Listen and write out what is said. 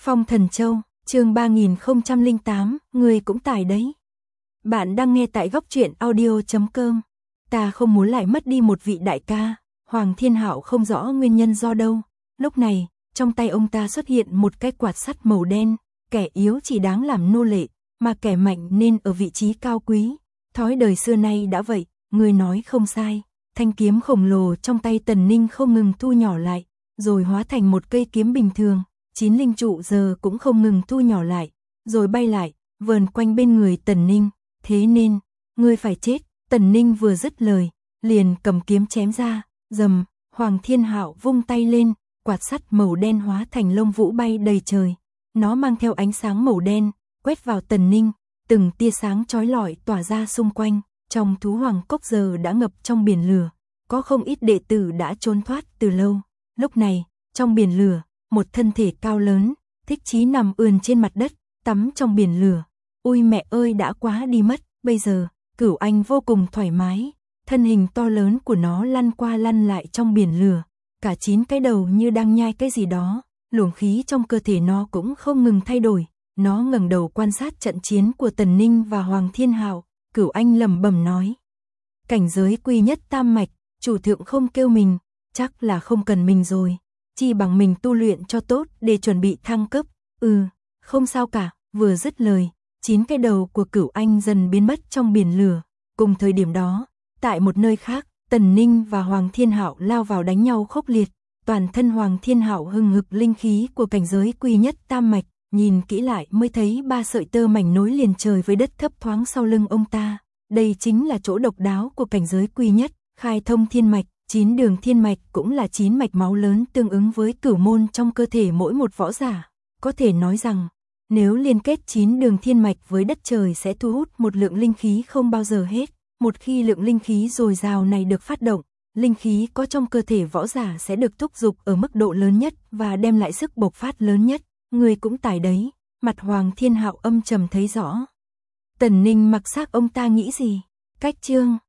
Phong Thần Châu, chương 3008, người cũng tải đấy. Bạn đang nghe tại góc truyện audio.com. Ta không muốn lại mất đi một vị đại ca. Hoàng Thiên Hạo không rõ nguyên nhân do đâu. Lúc này, trong tay ông ta xuất hiện một cái quạt sắt màu đen. Kẻ yếu chỉ đáng làm nô lệ, mà kẻ mạnh nên ở vị trí cao quý. Thói đời xưa nay đã vậy, người nói không sai. Thanh kiếm khổng lồ trong tay Tần Ninh không ngừng thu nhỏ lại, rồi hóa thành một cây kiếm bình thường. 9 linh trụ giờ cũng không ngừng thu nhỏ lại, rồi bay lại, vờn quanh bên người Tần Ninh. Thế nên, ngươi phải chết. Tần Ninh vừa dứt lời, liền cầm kiếm chém ra. Rầm, Hoàng Thiên Hạo vung tay lên, quạt sắt màu đen hóa thành lông vũ bay đầy trời. Nó mang theo ánh sáng màu đen, quét vào Tần Ninh, từng tia sáng chói lọi tỏa ra xung quanh. Trong thú hoàng cốc giờ đã ngập trong biển lửa, có không ít đệ tử đã trốn thoát từ lâu. Lúc này, trong biển lửa, một thân thể cao lớn, Thích Chí nằm ườn trên mặt đất, tắm trong biển lửa. Ôi mẹ ơi, đã quá đi mất. Bây giờ, Cửu Anh vô cùng thoải mái, thân hình to lớn của nó lăn qua lăn lại trong biển lửa, cả 9 cái đầu như đang nhai cái gì đó, luồng khí trong cơ thể nó cũng không ngừng thay đổi. Nó ngẩng đầu quan sát trận chiến của Tần Ninh và Hoàng Thiên Hạo. Cửu Anh lẩm bẩm nói: cảnh giới quy nhất tam mạch, chủ thượng không kêu mình, chắc là không cần mình rồi, chỉ bằng mình tu luyện cho tốt để chuẩn bị thăng cấp. Không sao cả. Vừa dứt lời, 9 cái đầu của Cửu Anh dần biến mất trong biển lửa. Cùng thời điểm đó, tại một nơi khác, Tần Ninh và Hoàng Thiên Hạo lao vào đánh nhau khốc liệt. Toàn thân Hoàng Thiên Hạo hừng hực linh khí của cảnh giới quy nhất tam mạch, nhìn kỹ lại mới thấy 3 sợi tơ mảnh nối liền trời với đất thấp thoáng sau lưng ông ta. Đây chính là chỗ độc đáo của cảnh giới quy nhất, khai thông thiên mạch. 9 đường thiên mạch cũng là 9 mạch máu lớn tương ứng với cửu môn trong cơ thể mỗi một võ giả. Có thể nói rằng, nếu liên kết 9 đường thiên mạch với đất trời sẽ thu hút một lượng linh khí không bao giờ hết. Một khi lượng linh khí dồi dào này được phát động, linh khí có trong cơ thể võ giả sẽ được thúc giục ở mức độ lớn nhất và đem lại sức bộc phát lớn nhất. Người cũng tải đấy. Mặt Hoàng Thiên Hạo âm trầm thấy rõ. Tần Ninh mặc xác ông ta nghĩ gì? Cách chương